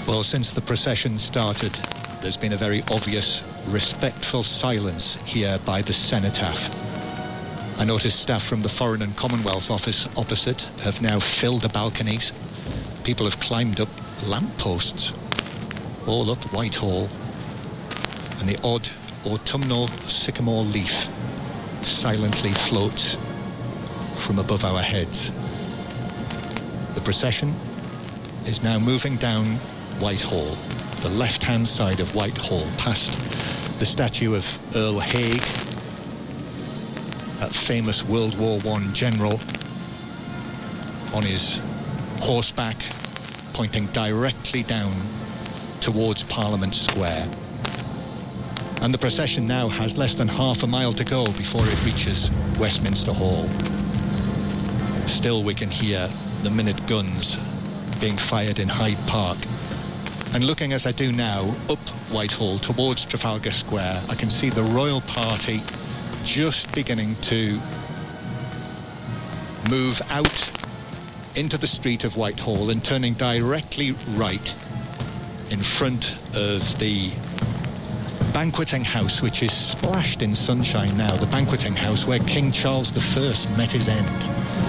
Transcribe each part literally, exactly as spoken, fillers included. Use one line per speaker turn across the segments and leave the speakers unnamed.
Well, since the procession started, there's been a very obvious respectful silence here by the cenotaph. I noticed staff from the Foreign and Commonwealth Office opposite have now filled the balconies. People have climbed up lampposts all up Whitehall, and the odd autumnal sycamore leaf silently floats from above our heads. The procession is now moving down Whitehall, the left-hand side of Whitehall, past the statue of Earl Haig, that famous World War One general, on his horseback, pointing directly down towards Parliament Square. And the procession now has less than half a mile to go before it reaches Westminster Hall. Still we can hear the minute guns being fired in Hyde Park. And looking as I do now up Whitehall towards Trafalgar Square, I can see the royal party just beginning to move out into the street of Whitehall and turning directly right in front of the banqueting house, which is splashed in sunshine now, the banqueting house where King Charles the First met his end.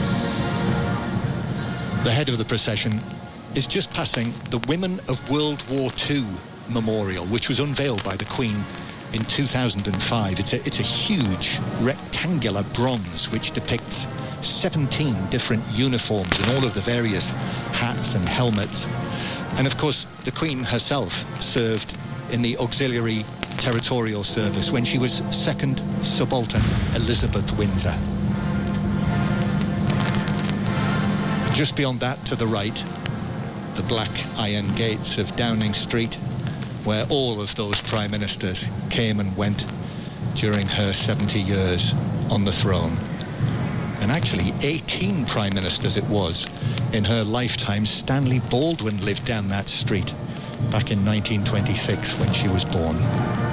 The head of the procession is just passing the Women of World War Two memorial, which was unveiled by the Queen in two thousand five. It's a, it's a huge rectangular bronze which depicts seventeen different uniforms and all of the various hats and helmets. And of course, the Queen herself served in the Auxiliary Territorial Service when she was Second Subaltern Elizabeth Windsor. Just beyond that, to the right, the black iron gates of Downing Street, where all of those prime ministers came and went during her seventy years on the throne. And actually, eighteen prime ministers it was in her lifetime. Stanley Baldwin lived down that street back in nineteen twenty-six when she was born.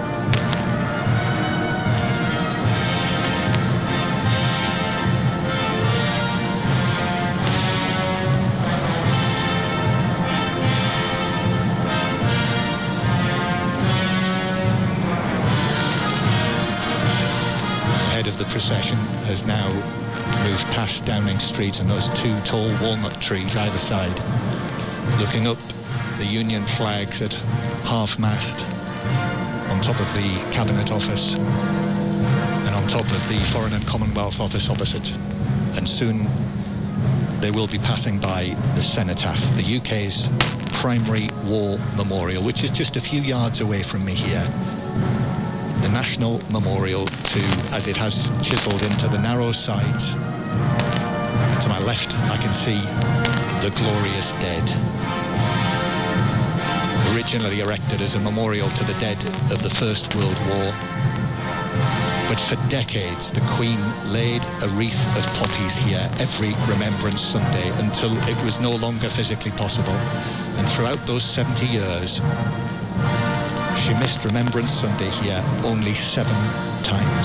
Procession has now moved past Downing Street and those two tall walnut trees either side, looking up the Union flags at half-mast on top of the Cabinet Office and on top of the Foreign and Commonwealth Office opposite. And soon they will be passing by the cenotaph, the U K's primary war memorial, which is just a few yards away from me here. The National Memorial to, as it has chiselled into the narrow sides. To my left, I can see the glorious dead. Originally erected as a memorial to the dead of the First World War. But for decades, the Queen laid a wreath of poppies here every Remembrance Sunday until it was no longer physically possible. And throughout those seventy years, she missed Remembrance Sunday here only seven times.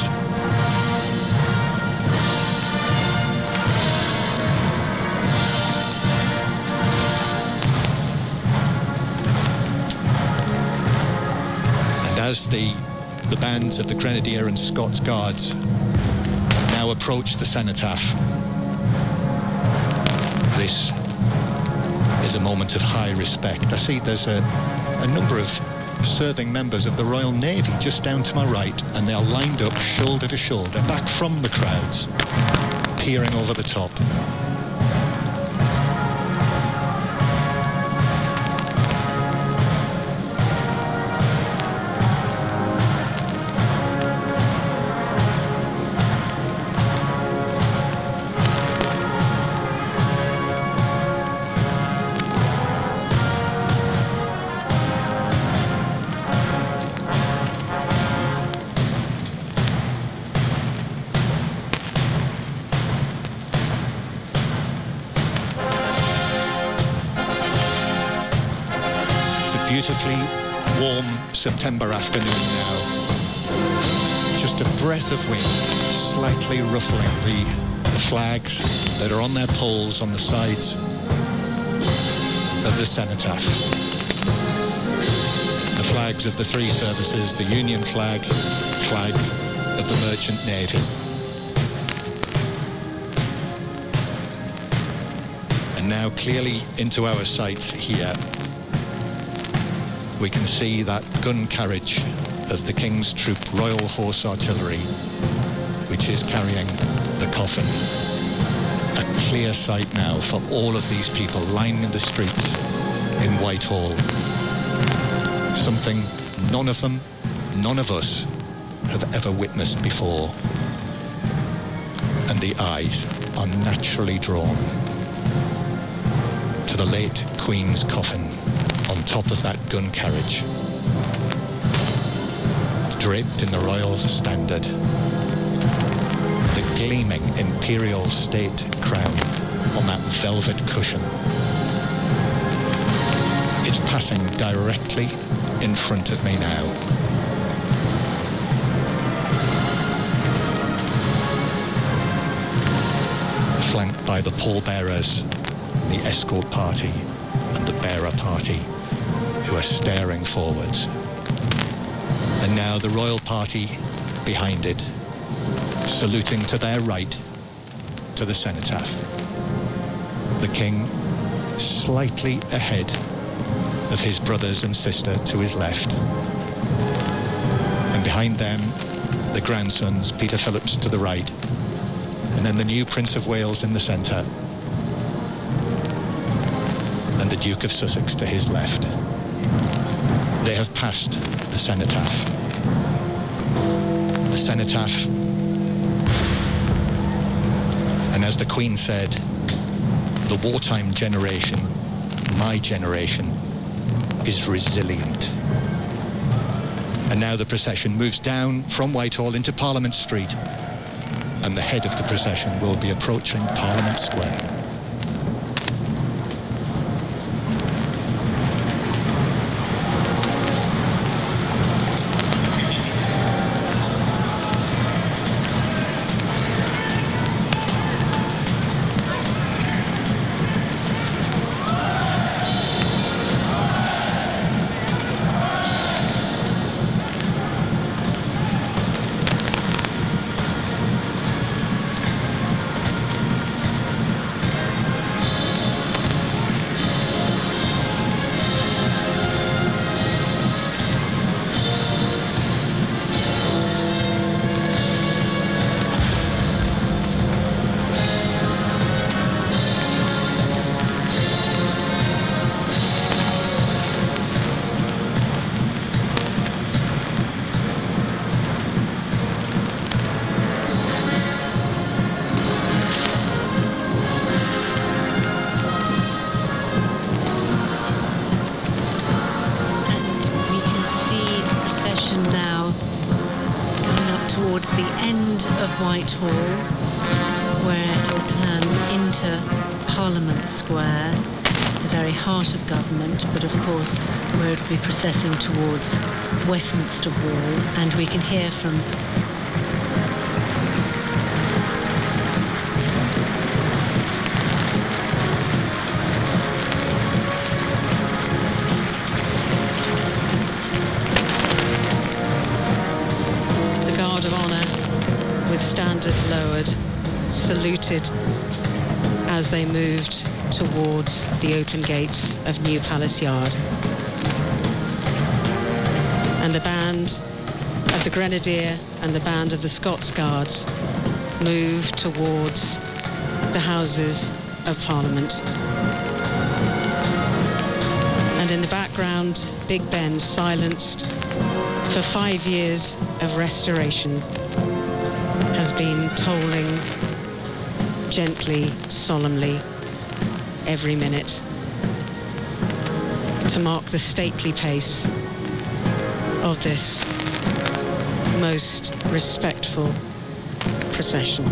And as the, the bands of the Grenadier and Scots Guards now approach the cenotaph, this is a moment of high respect. I see there's a, a number of serving members of the Royal Navy just down to my right, and they are lined up shoulder to shoulder back from the crowds, peering over the top. Beautifully warm September afternoon now. Just a breath of wind slightly ruffling the, the flags that are on their poles on the sides of the cenotaph. the flags of the three services, the Union flag, flag of the Merchant Navy. And now clearly into our sights here, we can see that gun carriage of the King's Troop Royal Horse Artillery, which is carrying the coffin. A clear sight now for all of these people lining the streets in Whitehall. Something none of them, none of us have ever witnessed before. And the eyes are naturally drawn to the late Queen's coffin on top of that gun carriage, draped in the Royal Standard, the gleaming Imperial State crown on that velvet cushion. It's passing directly in front of me now. Flanked by the pallbearers, the escort party and the bearer party, who are staring forwards. And now the royal party behind it, saluting to their right to the cenotaph. The King slightly ahead of his brothers and sister to his left. And behind them, the grandsons, Peter Phillips to the right, and then the new Prince of Wales in the centre, and the Duke of Sussex to his left. They have passed the cenotaph. The cenotaph, and as the Queen said, the wartime generation, my generation, is resilient. And now the procession moves down from Whitehall into Parliament Street, and the head of the procession will be approaching Parliament Square.
Processing towards Westminster Wall, and we can hear from the Guard of Honour with standards lowered, saluted as they moved towards the open gates of New Palace Yard. And the band of the Grenadier and the band of the Scots Guards move towards the Houses of Parliament. And in the background, Big Ben, silenced for five years of restoration, has been tolling gently, solemnly, every minute to mark the stately pace of this most respectful procession.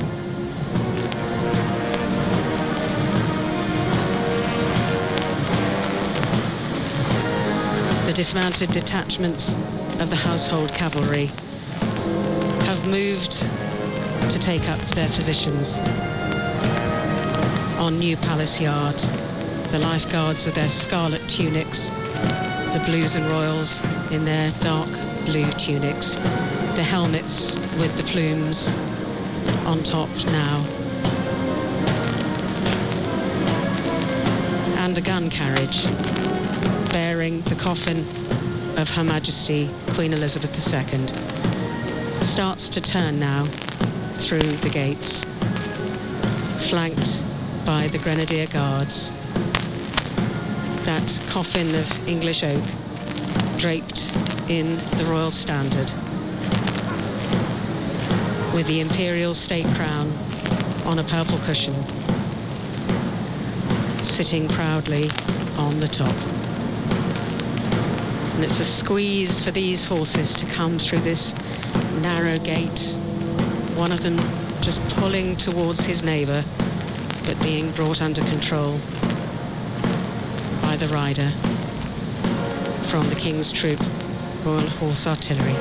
The dismounted detachments of the Household Cavalry have moved to take up their positions on New Palace Yard. The Life Guards with their scarlet tunics, the Blues and Royals in their dark blue tunics, the helmets with the plumes on top now, and the gun carriage bearing the coffin of Her Majesty Queen Elizabeth the Second starts to turn now through the gates, flanked by the Grenadier Guards. That coffin of English oak draped in the royal standard, with the imperial state crown on a purple cushion, sitting proudly on the top. And it's a squeeze for these horses to come through this narrow gate, one of them just pulling towards his neighbour, but being brought under control by the rider from the King's Troop Royal Horse Artillery.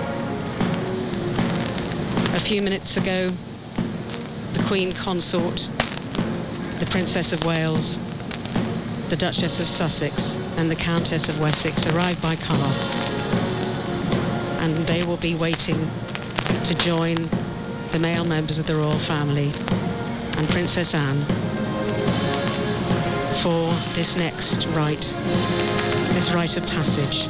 A few minutes ago, the Queen Consort, the Princess of Wales, the Duchess of Sussex and the Countess of Wessex arrived by car, and they will be waiting to join the male members of the royal family and Princess Anne for this next rite, this rite of passage,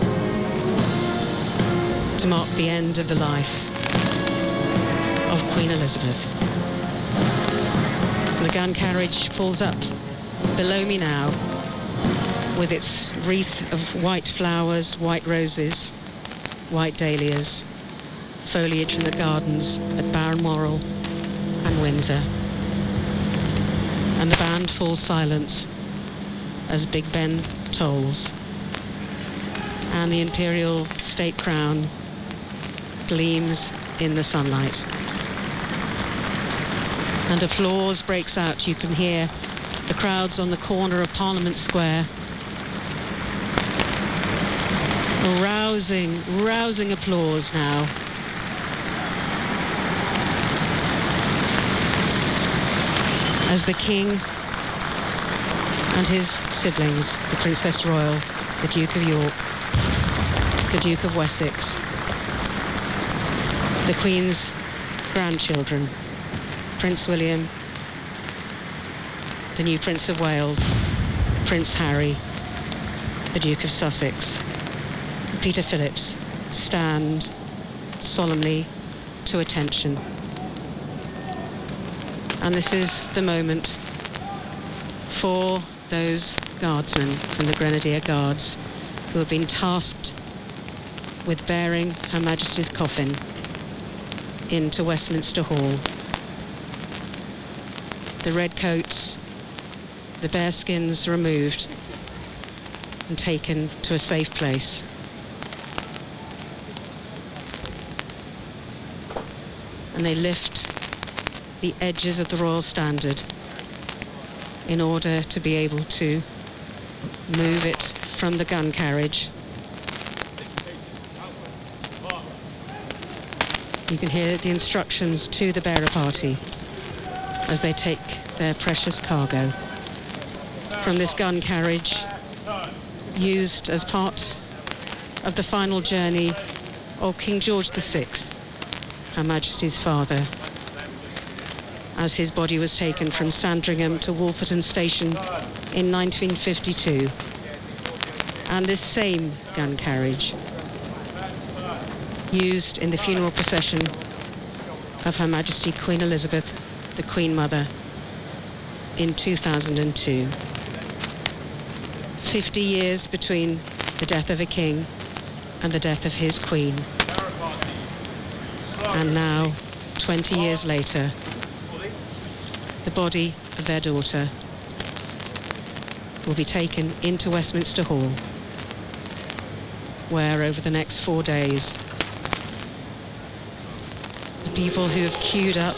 to mark the end of the life of Queen Elizabeth. And the gun carriage pulls up below me now, with its wreath of white flowers, white roses, white dahlias, foliage from the gardens at Balmoral and Windsor. And the band falls silent as Big Ben tolls, and the imperial state crown gleams in the sunlight. And applause breaks out. You can hear the crowds on the corner of Parliament Square. Rousing, rousing applause now. As the King and his siblings, the Princess Royal, the Duke of York, the Duke of Wessex, the Queen's grandchildren, Prince William, the new Prince of Wales, Prince Harry, the Duke of Sussex, Peter Phillips, stand solemnly to attention. And this is the moment for those guardsmen from the Grenadier Guards who have been tasked with bearing Her Majesty's coffin into Westminster Hall. The red coats, the bear skins removed and taken to a safe place. And they lift the edges of the royal standard in order to be able to move it from the gun carriage. You can hear the instructions to the bearer party as they take their precious cargo from this gun carriage, used as part of the final journey of King George the Sixth, Her Majesty's father, as his body was taken from Sandringham to Wolferton Station in nineteen fifty-two. And this same gun carriage, used in the funeral procession of Her Majesty Queen Elizabeth, the Queen Mother, in two thousand two. Fifty years between the death of a king and the death of his queen. And now, twenty years later, the body of their daughter will be taken into Westminster Hall, where over the next four days, the people who have queued up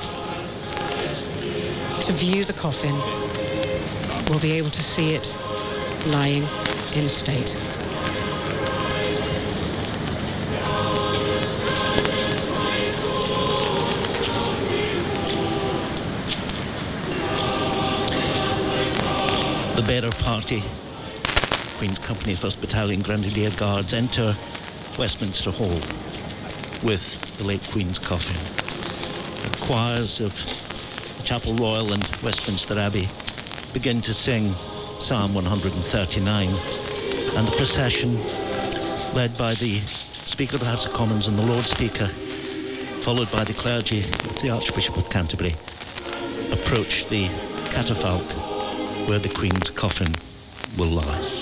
to view the coffin will be able to see it lying in state.
The bearer party, Queen's Company, first Battalion Grenadier Guards, enter Westminster Hall with the late Queen's coffin. The choirs of Chapel Royal and Westminster Abbey begin to sing Psalm one thirty-nine, and the procession, led by the Speaker of the House of Commons and the Lord Speaker, followed by the clergy with the Archbishop of Canterbury, approach the catafalque where the Queen's coffin will lie.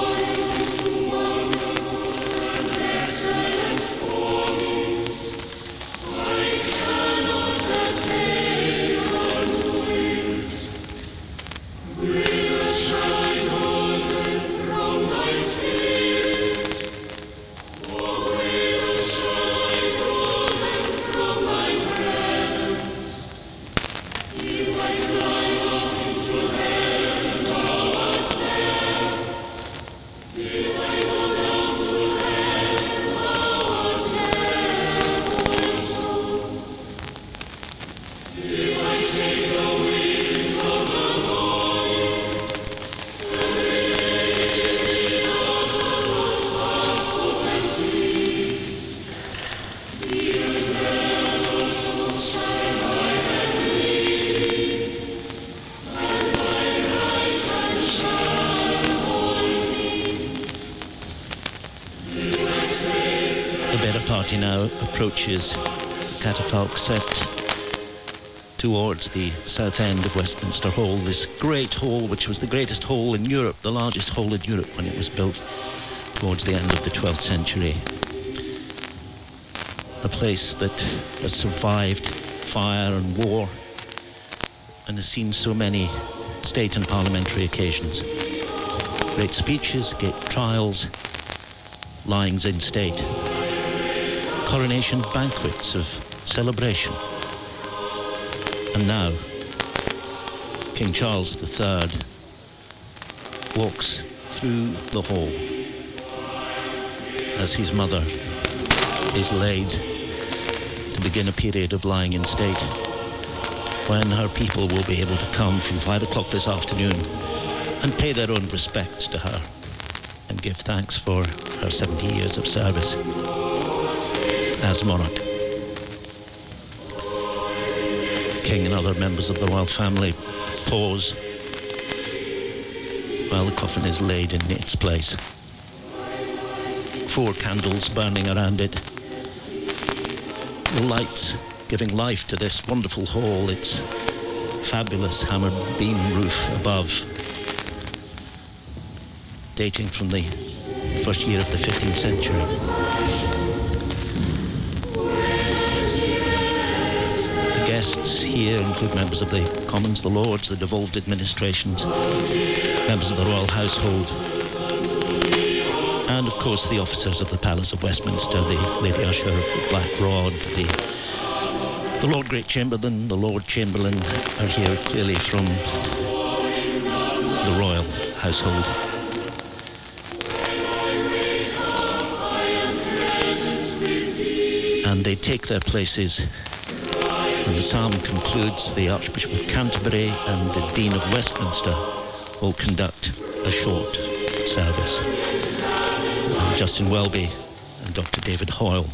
Approaches the catafalque set towards the south end of Westminster Hall, this great hall which was the greatest hall in Europe, the largest hall in Europe when it was built towards the end of the twelfth century. A place that has survived fire and war and has seen so many state and parliamentary occasions. Great speeches, great trials, lyings in state, coronation banquets of celebration. And now, King Charles the Third walks through the hall as his mother is laid to begin a period of lying in state, when her people will be able to come from five o'clock this afternoon and pay their own respects to her and give thanks for her seventy years of service as monarch. King and other members of the royal family pause while the coffin is laid in its place. Four candles burning around it, the lights giving life to this wonderful hall, its fabulous hammered beam roof above, dating from the first year of the fifteenth century. Here include members of the Commons, the Lords, the devolved administrations, members of the royal household, and of course the officers of the Palace of Westminster, the Lady Usher of the Black Rod, the, the Lord Great Chamberlain, the Lord Chamberlain are here clearly from the royal household. And they take their places. When the psalm concludes, the Archbishop of Canterbury and the Dean of Westminster will conduct a short service. And Justin Welby and Doctor David Hoyle.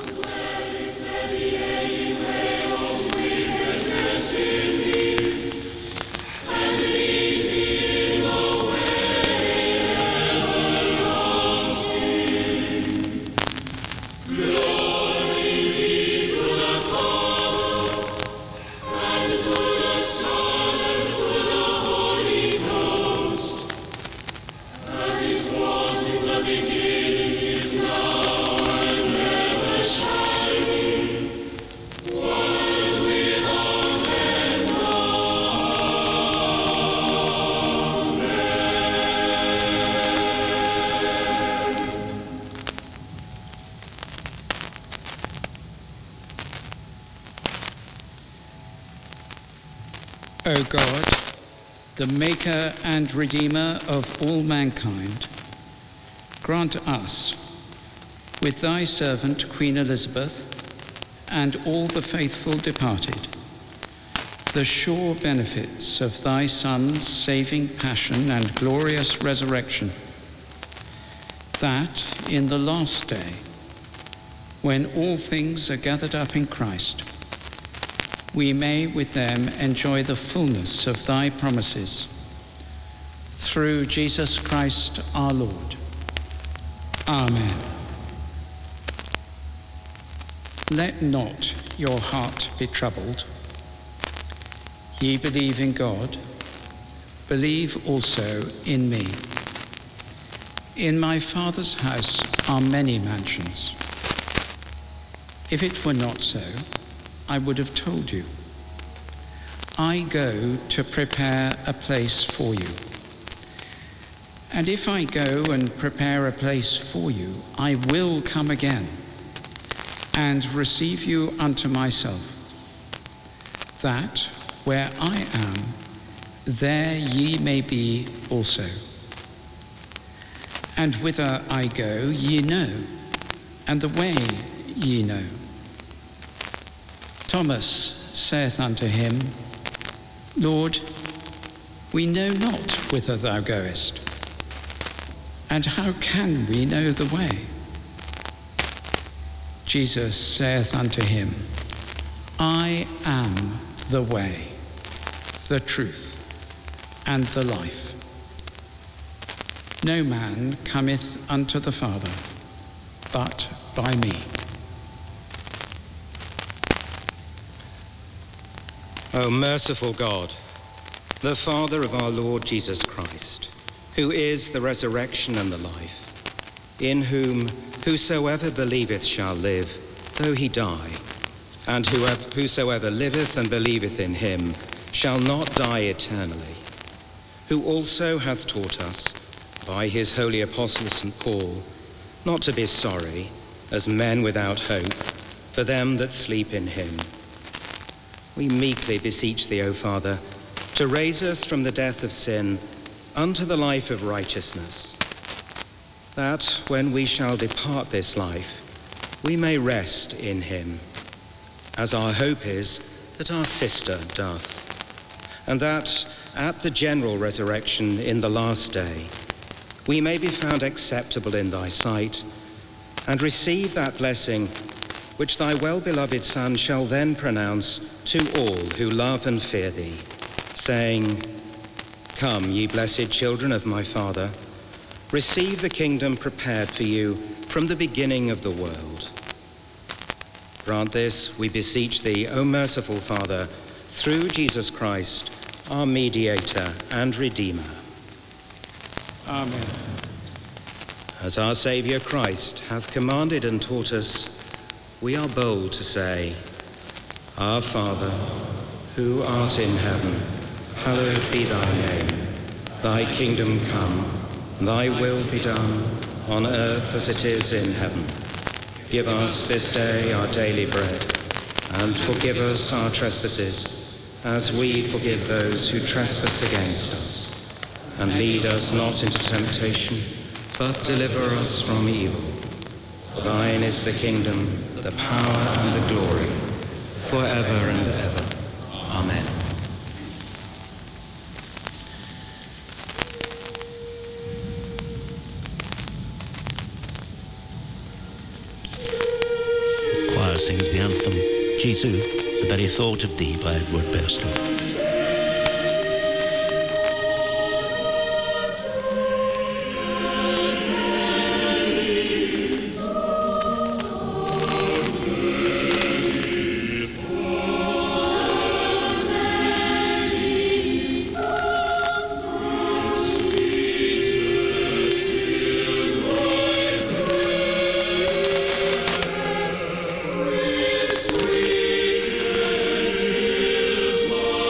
O God, the Maker and Redeemer of all mankind, grant us, with thy servant Queen Elizabeth and all the faithful departed, the sure benefits of thy Son's saving passion and glorious resurrection, that in the last day when all things are gathered up in Christ, we may with them enjoy the fullness of thy promises. Through Jesus Christ our Lord. Amen. Let not your heart be troubled. Ye believe in God, believe also in me. In my Father's house are many mansions. If it were not so, I would have told you. I go to prepare a place for you. And if I go and prepare a place for you, I will come again and receive you unto myself, that where I am, there ye may be also. And whither I go ye know, and the way ye know. Thomas saith unto him, Lord, we know not whither thou goest, and how can we know the way? Jesus saith unto him, I am the way, the truth, and the life. No man cometh unto the Father, but by me.
O merciful God, the Father of our Lord Jesus Christ, who is the resurrection and the life, in whom whosoever believeth shall live, though he die, and whoever, whosoever liveth and believeth in him shall not die eternally, who also hath taught us, by his holy apostle Saint Paul, not to be sorry, as men without hope, for them that sleep in him. We meekly beseech thee, O Father, to raise us from the death of sin unto the life of righteousness, that when we shall depart this life, we may rest in him, as our hope is that our sister doth, and that at the general resurrection in the last day, we may be found acceptable in thy sight, and receive that blessing which thy well-beloved Son shall then pronounce to all who love and fear thee, saying, Come, ye blessed children of my Father, receive the kingdom prepared for you from the beginning of the world. Grant this, we beseech thee, O merciful Father, through Jesus Christ, our mediator and Redeemer.
Amen.
As our Saviour Christ hath commanded and taught us, we are bold to say, Our Father, who art in heaven, hallowed be thy name. Thy kingdom come, thy will be done, on earth as it is in heaven. Give us this day our daily bread, and forgive us our trespasses, as we forgive those who trespass against us. And lead us not into temptation, but deliver us from evil. For thine is the kingdom, the power, and the glory, forever and ever. Amen.
The choir sings the anthem, Jesu, the very thought of thee, by Edward Burstall.
Sweet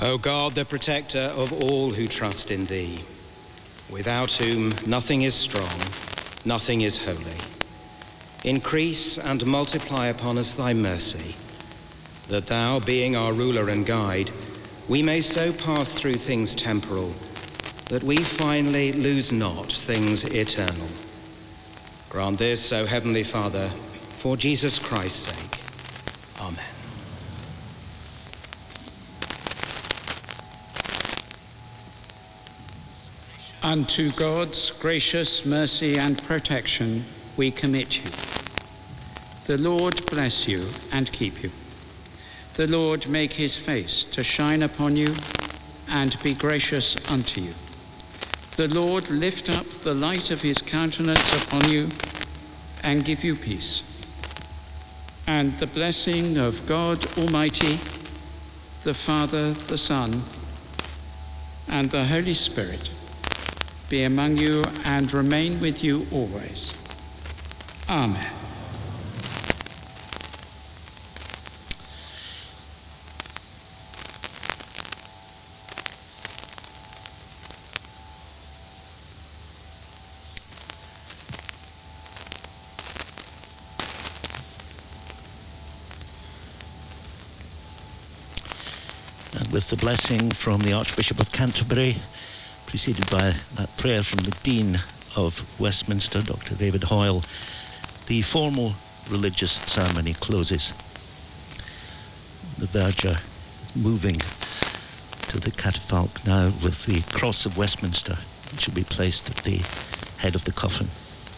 O God, the protector of all who trust in thee, without whom nothing is strong, nothing is holy, increase and multiply upon us thy mercy, that thou, being our ruler and guide, we may so pass through things temporal, that we finally lose not things eternal. Grant this, O Heavenly Father, for Jesus Christ's sake. Amen.
Unto God's gracious mercy and protection we commit you. The Lord bless you and keep you. The Lord make his face to shine upon you and be gracious unto you. The Lord lift up the light of his countenance upon you and give you peace. And the blessing of God Almighty, the Father, the Son, and the Holy Spirit be among you and remain with you always. Amen.
And with the blessing from the Archbishop of Canterbury, preceded by that prayer from the Dean of Westminster, Doctor David Hoyle, the formal religious ceremony closes. The verger moving to the catafalque now with the Cross of Westminster, which will be placed at the head of the coffin,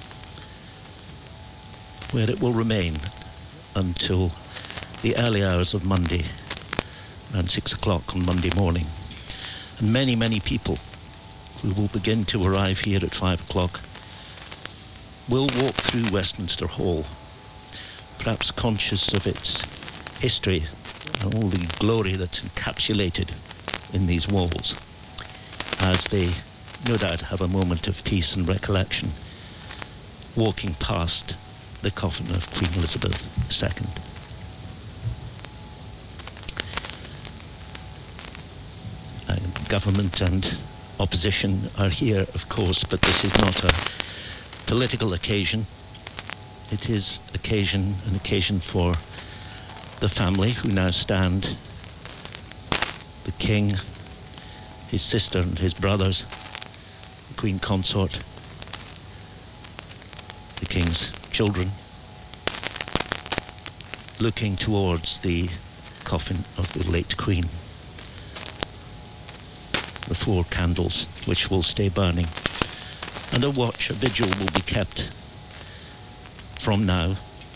where it will remain until the early hours of Monday, around six o'clock on Monday morning. And many, many people who will begin to arrive here at five o'clock will walk through Westminster Hall, perhaps conscious of its history and all the glory that's encapsulated in these walls, as they no doubt have a moment of peace and recollection, walking past the coffin of Queen Elizabeth the Second. And government and opposition are here, of course, but this is not a political occasion. It is occasion, an occasion for the family who now stand, the King, his sister and his brothers, the Queen Consort, the King's children, looking towards the coffin of the late Queen. The four candles which will stay burning, and a watch, a vigil will be kept from now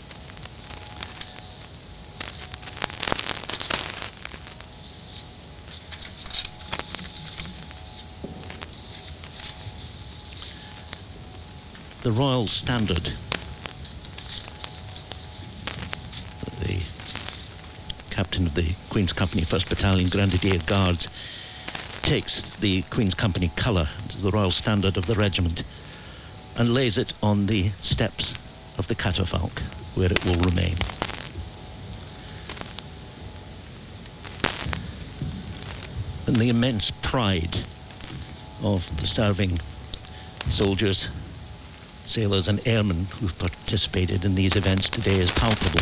the Royal Standard, the captain of the Queen's Company First Battalion Grenadier Guards, takes the Queen's Company colour, the Royal Standard of the regiment, and lays it on the steps of the catafalque, where it will remain. And the immense pride of the serving soldiers, sailors and airmen who've participated in these events today is palpable.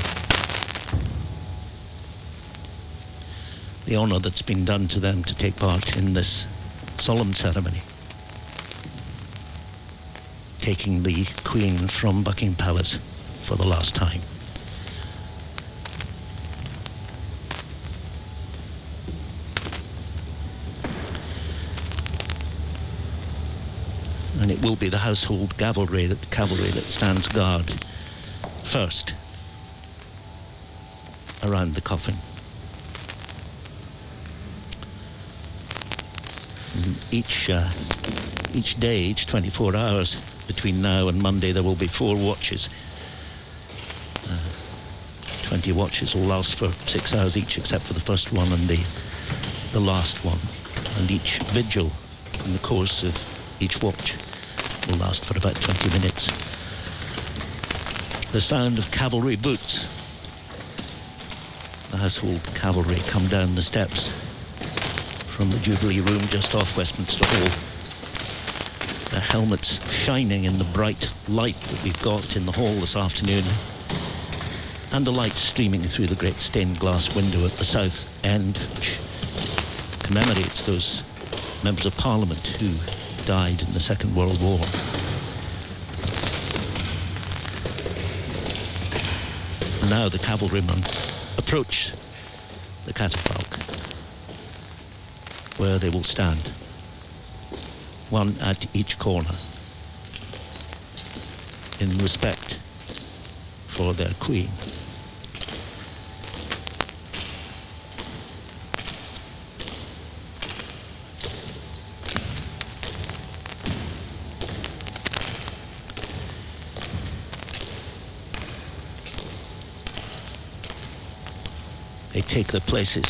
The honour that's been done to them to take part in this solemn ceremony, taking the Queen from Buckingham Palace for the last time. And it will be the household cavalry that, cavalry that stands guard first around the coffin. And each uh, each day, each twenty-four hours between now and Monday, there will be four watches. Uh, Twenty watches will last for six hours each, except for the first one and the the last one. And each vigil in the course of each watch will last for about twenty minutes. The sound of cavalry boots. The household cavalry come down the steps from the Jubilee Room just off Westminster Hall. Their helmets shining in the bright light that we've got in the hall this afternoon, and the light streaming through the great stained glass window at the south end, which commemorates those members of Parliament who died in the Second World War. And now the cavalrymen approach the catafalque, where they will stand, one at each corner, in respect for their Queen. They take their places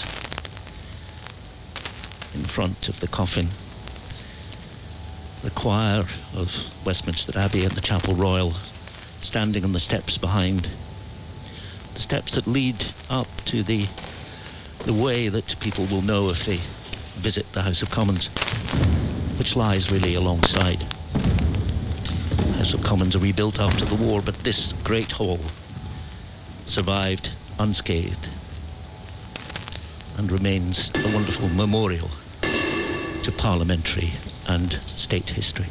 in front of the coffin. The choir of Westminster Abbey and the Chapel Royal standing on the steps behind, the steps that lead up to the the way that people will know if they visit the House of Commons, which lies really alongside. The House of Commons are rebuilt after the war, but this great hall survived unscathed and remains a wonderful memorial to parliamentary and state history.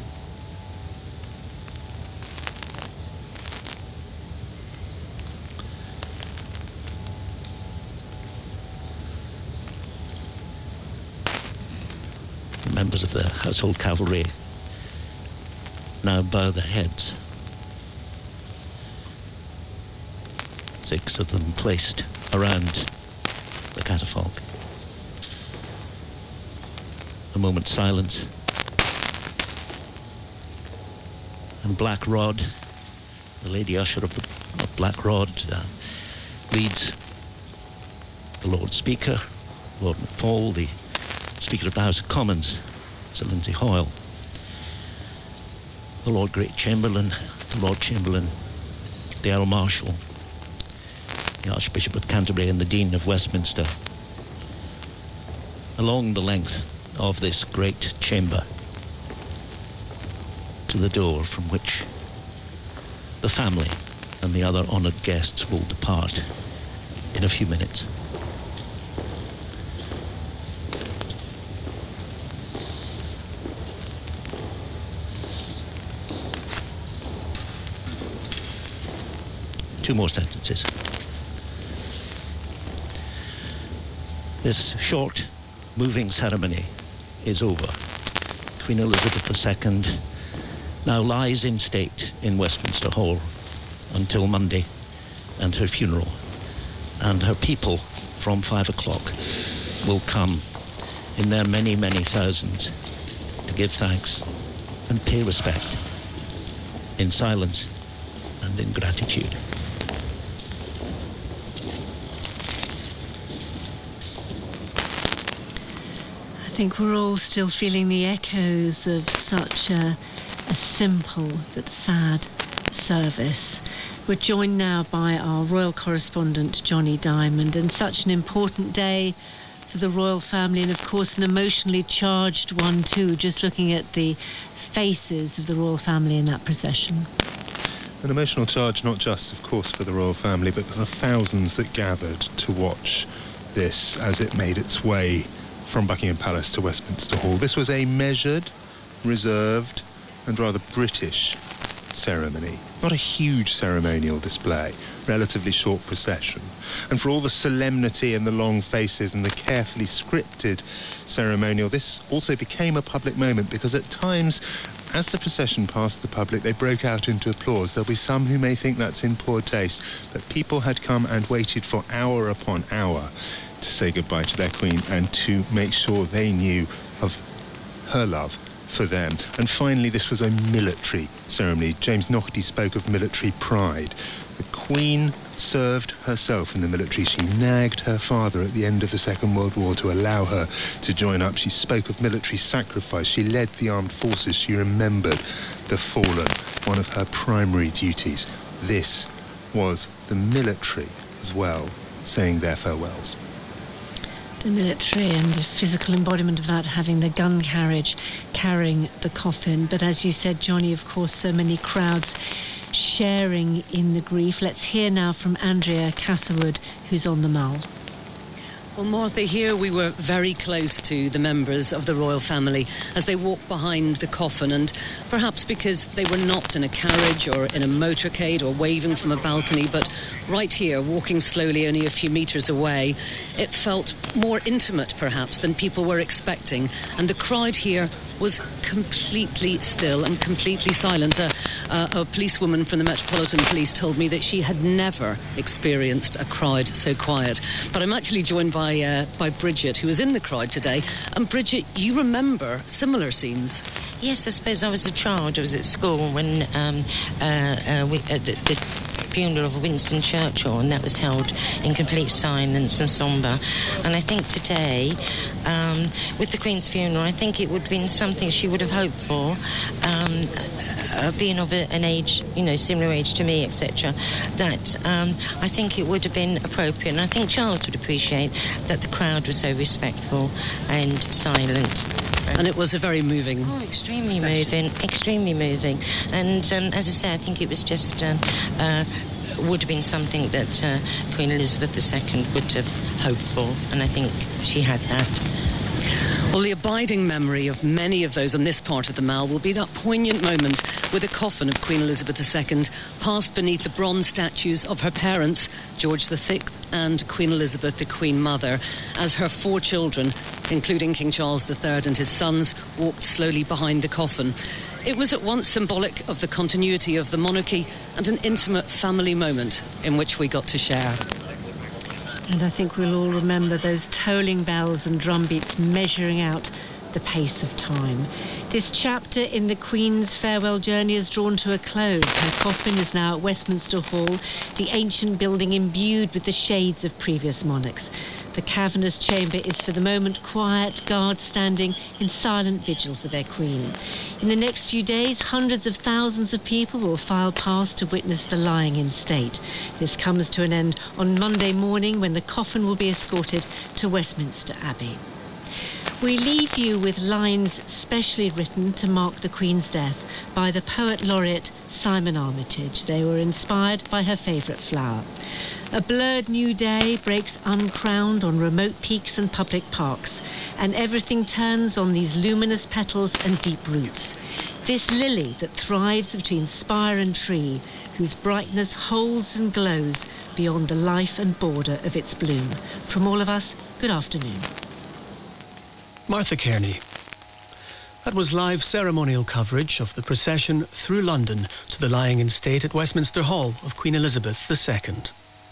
The members of the Household Cavalry now bow their heads. Six of them placed around the catafalque. A moment's silence, and Black Rod, the Lady Usher of, the, of Black Rod, uh, leads the Lord Speaker, Lord McFall, the Speaker of the House of Commons, Sir Lindsay Hoyle, the Lord Great Chamberlain, the Lord Chamberlain, the Earl Marshal, the Archbishop of Canterbury, and the Dean of Westminster, along the length of this great chamber to the door from which the family and the other honoured guests will depart in a few minutes. Two more sentences. This short, moving ceremony is over. Queen Elizabeth the Second now lies in state in Westminster Hall until Monday and her funeral. And her people from five o'clock will come in their many, many thousands to give thanks and pay respect in silence and in gratitude.
I think we're all still feeling the echoes of such a, a simple but sad service. We're joined now by our royal correspondent, Johnny Diamond, and such an important day for the royal family, and of course an emotionally charged one too, just looking at the faces of the royal family in that procession.
An emotional charge not just, of course, for the royal family, but for the thousands that gathered to watch this as it made its way from Buckingham Palace to Westminster Hall. This was a measured, reserved and rather British ceremony. Not a huge ceremonial display, relatively short procession. And for all the solemnity and the long faces and the carefully scripted ceremonial, this also became a public moment, because at times, as the procession passed the public, they broke out into applause. There'll be some who may think that's in poor taste, but people had come and waited for hour upon hour to say goodbye to their Queen and to make sure they knew of her love for them. And finally, this was a military ceremony. James Naughtie spoke of military pride. The Queen served herself in the military. She nagged her father at the end of the Second World War to allow her to join up. She spoke of military sacrifice. She led the armed forces. She remembered the fallen, one of her primary duties. This was the military as well, saying their farewells.
The military and the physical embodiment of that, having the gun carriage carrying the coffin. But as you said, Johnny, of course, so many crowds sharing in the grief. Let's hear now from Andrea Catherwood, who's on the mall.
Well, Martha, here we were very close to the members of the royal family as they walked behind the coffin, and perhaps because they were not in a carriage or in a motorcade or waving from a balcony, but right here, walking slowly only a few metres away, it felt more intimate perhaps than people were expecting, and the crowd here was completely still and completely silent. A, a, a policewoman from the Metropolitan Police told me that she had never experienced a crowd so quiet. But I'm actually joined by uh, by Bridget, who was in the crowd today. And Bridget, you remember similar scenes?
Yes, I suppose I was a child. I was at school when um, uh, uh, we, uh, the, the funeral of Winston Churchill, and that was held in complete silence and sombre. And I think today, um, with the Queen's funeral, I think it would have been something she would have hoped for, um, uh, being of a, an age, you know, similar age to me, et cetera. That um, I think it would have been appropriate, and I think Charles would appreciate that the crowd was so respectful and silent.
And it was a very moving.
Oh, extremely moving, extremely moving. And um, as I say, I think it was just um, uh, would have been something that uh, Queen Elizabeth the Second would have hoped for, and I think she had that.
Well, the abiding memory of many of those on this part of the Mall will be that poignant moment with the coffin of Queen Elizabeth the Second passed beneath the bronze statues of her parents, George the Sixth and Queen Elizabeth, the Queen Mother, as her four children, including King Charles the Third and his sons, walked slowly behind the coffin. It was at once symbolic of the continuity of the monarchy and an intimate family moment in which we got to share.
And I think we'll all remember those tolling bells and drum beats measuring out the pace of time. This chapter in the Queen's farewell journey is drawn to a close. Her coffin is now at Westminster Hall, the ancient building imbued with the shades of previous monarchs. The cavernous chamber is for the moment quiet, guards standing in silent vigils of their Queen. In the next few days, hundreds of thousands of people will file past to witness the lying in state. This comes to an end on Monday morning when the coffin will be escorted to Westminster Abbey. We leave you with lines specially written to mark the Queen's death by the poet laureate Simon Armitage. They were inspired by her favourite flower. A blurred new day breaks uncrowned on remote peaks and public parks, and everything turns on these luminous petals and deep roots. This lily that thrives between spire and tree, whose brightness holds and glows beyond the life and border of its bloom. From all of us, good afternoon.
Martha Kearney. That was live ceremonial coverage of the procession through London to the lying in state at Westminster Hall of Queen Elizabeth the Second.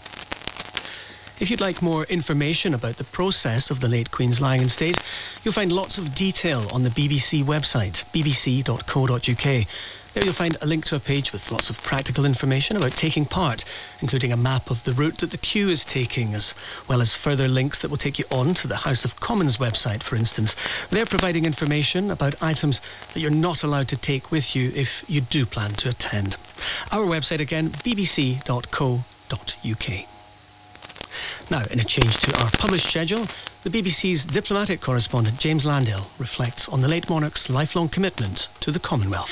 If you'd like more information about the process of the late Queen's lying in state, you'll find lots of detail on the B B C website, b b c dot co dot u k. There you'll find a link to a page with lots of practical information about taking part, including a map of the route that the queue is taking, as well as further links that will take you on to the House of Commons website, for instance. They're providing information about items that you're not allowed to take with you if you do plan to attend. Our website again, b b c dot co dot u k. Now, in a change to our published schedule, the B B C's diplomatic correspondent James Landale reflects on the late monarch's lifelong commitment to the Commonwealth.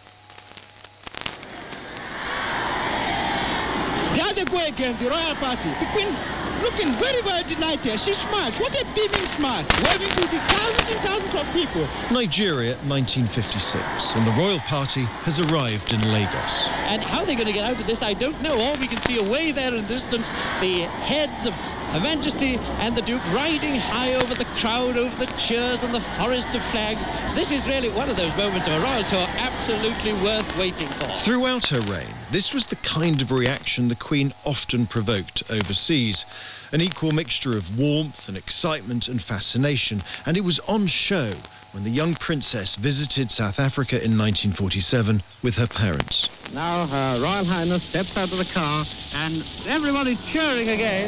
The other go again, the royal party. The Queen looking very, very delighted. She's smart. What a beaming smart. Waving to the thousands and thousands of people.
Nigeria, nineteen fifty-six, and the royal party has arrived in Lagos.
And how they're going to get out of this, I don't know. All we can see away there in the distance, the heads of Her Majesty and the Duke riding high over the crowd, over the cheers and the forest of flags. This is really one of those moments of a royal tour absolutely worth waiting for.
Throughout her reign, this was the kind of reaction the Queen often provoked overseas. An equal mixture of warmth and excitement and fascination, and it was on show when the young princess visited South Africa in nineteen forty-seven with her parents.
Now Her Royal Highness steps out of the car and everybody's cheering again.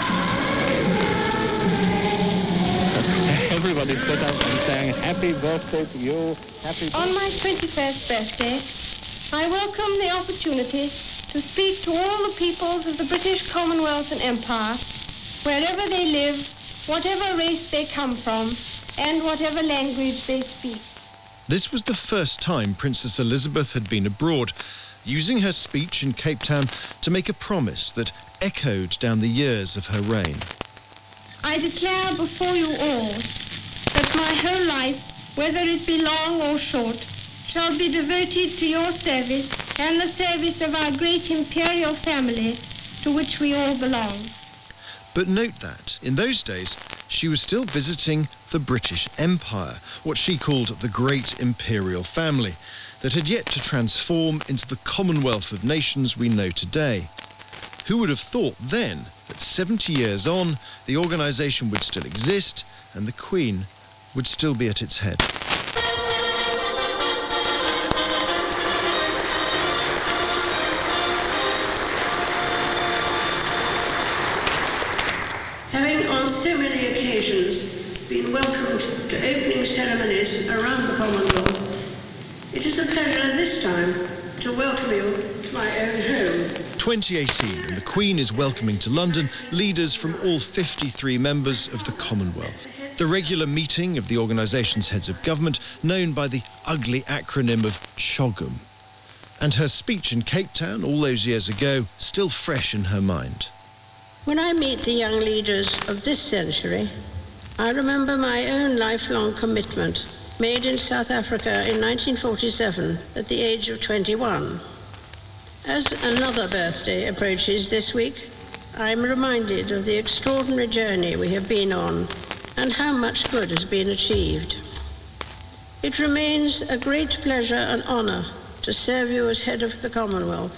Everybody stood up and sang happy birthday to you. Happy
On my twenty-first birthday, I welcome the opportunity to speak to all the peoples of the British Commonwealth and Empire, wherever they live whatever race they come from, and whatever language they speak.
This was the first time Princess Elizabeth had been abroad, using her speech in Cape Town to make a promise that echoed down the years of her reign.
I declare before you all that my whole life, whether it be long or short, shall be devoted to your service and the service of our great imperial family, to which we all belong.
But note that, in those days, she was still visiting the British Empire, what she called the Great Imperial Family, that had yet to transform into the Commonwealth of Nations we know today. Who would have thought then that seventy years on, the organisation would still exist and the Queen would still be at its head?
Having on so many occasions been welcomed to opening ceremonies around the Commonwealth, it is a pleasure this time to welcome you to my own home.
twenty eighteen, and the Queen is welcoming to London leaders from all fifty-three members of the Commonwealth. The regular meeting of the organisation's heads of government, known by the ugly acronym of CHOGM. And her speech in Cape Town all those years ago, still fresh in her mind.
When I meet the young leaders of this century, I remember my own lifelong commitment made in South Africa in nineteen forty-seven at the age of twenty-one. As another birthday approaches this week, I am reminded of the extraordinary journey we have been on and how much good has been achieved. It remains a great pleasure and honour to serve you as head of the Commonwealth.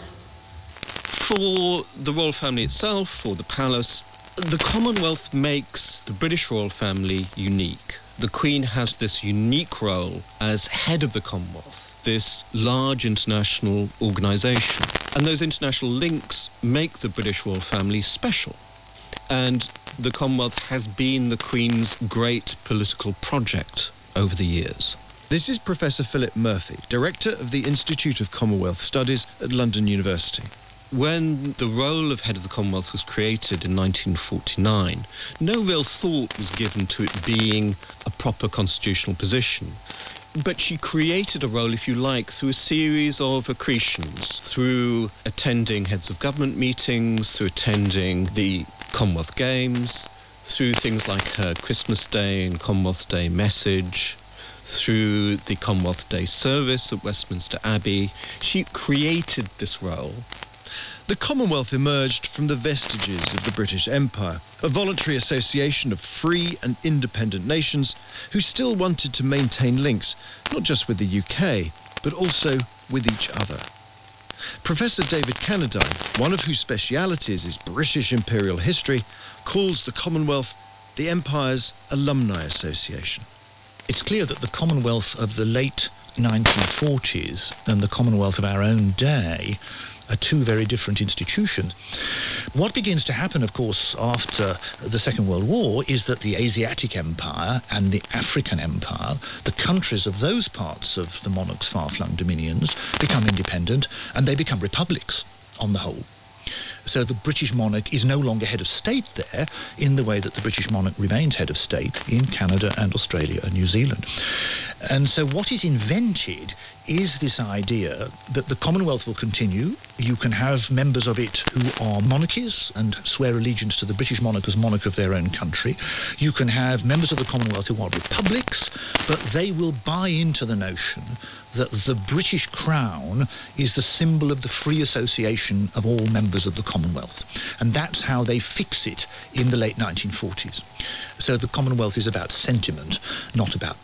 For the royal family itself, for the palace, the Commonwealth makes the British royal family unique. The Queen has this unique role as head of the Commonwealth, this large international organisation. And those international links make the British royal family special. And the Commonwealth has been the Queen's great political project over the years.
This is Professor Philip Murphy, Director of the Institute of Commonwealth Studies at London University.
When the role of head of the Commonwealth was created in nineteen forty-nine, no real thought was given to it being a proper constitutional position. But she created a role, if you like, through a series of accretions, through attending heads of government meetings, through attending the Commonwealth Games, through things like her Christmas Day and Commonwealth Day message, through the Commonwealth Day service at Westminster Abbey. She created this role.
The Commonwealth emerged from the vestiges of the British Empire, a voluntary association of free and independent nations who still wanted to maintain links, not just with the U K, but also with each other. Professor David Cannadine, one of whose specialities is British imperial history, calls the Commonwealth the Empire's alumni association.
It's clear that the Commonwealth of the late nineteen forties and the Commonwealth of our own day are two very different institutions. What begins to happen, of course, after the Second World War is that the Asiatic Empire and the African Empire, the countries of those parts of the monarch's far-flung dominions, become independent and they become republics on the whole. So the British monarch is no longer head of state there in the way that the British monarch remains head of state in Canada and Australia and New Zealand. And so what is invented is this idea that the Commonwealth will continue. You can have members of it who are monarchies and swear allegiance to the British monarch as monarch of their own country. You can have members of the Commonwealth who are republics, but they will buy into the notion that the British crown is the symbol of the free association of all members of the Commonwealth. And that's how they fix it in the late nineteen forties. So the Commonwealth is about sentiment, not about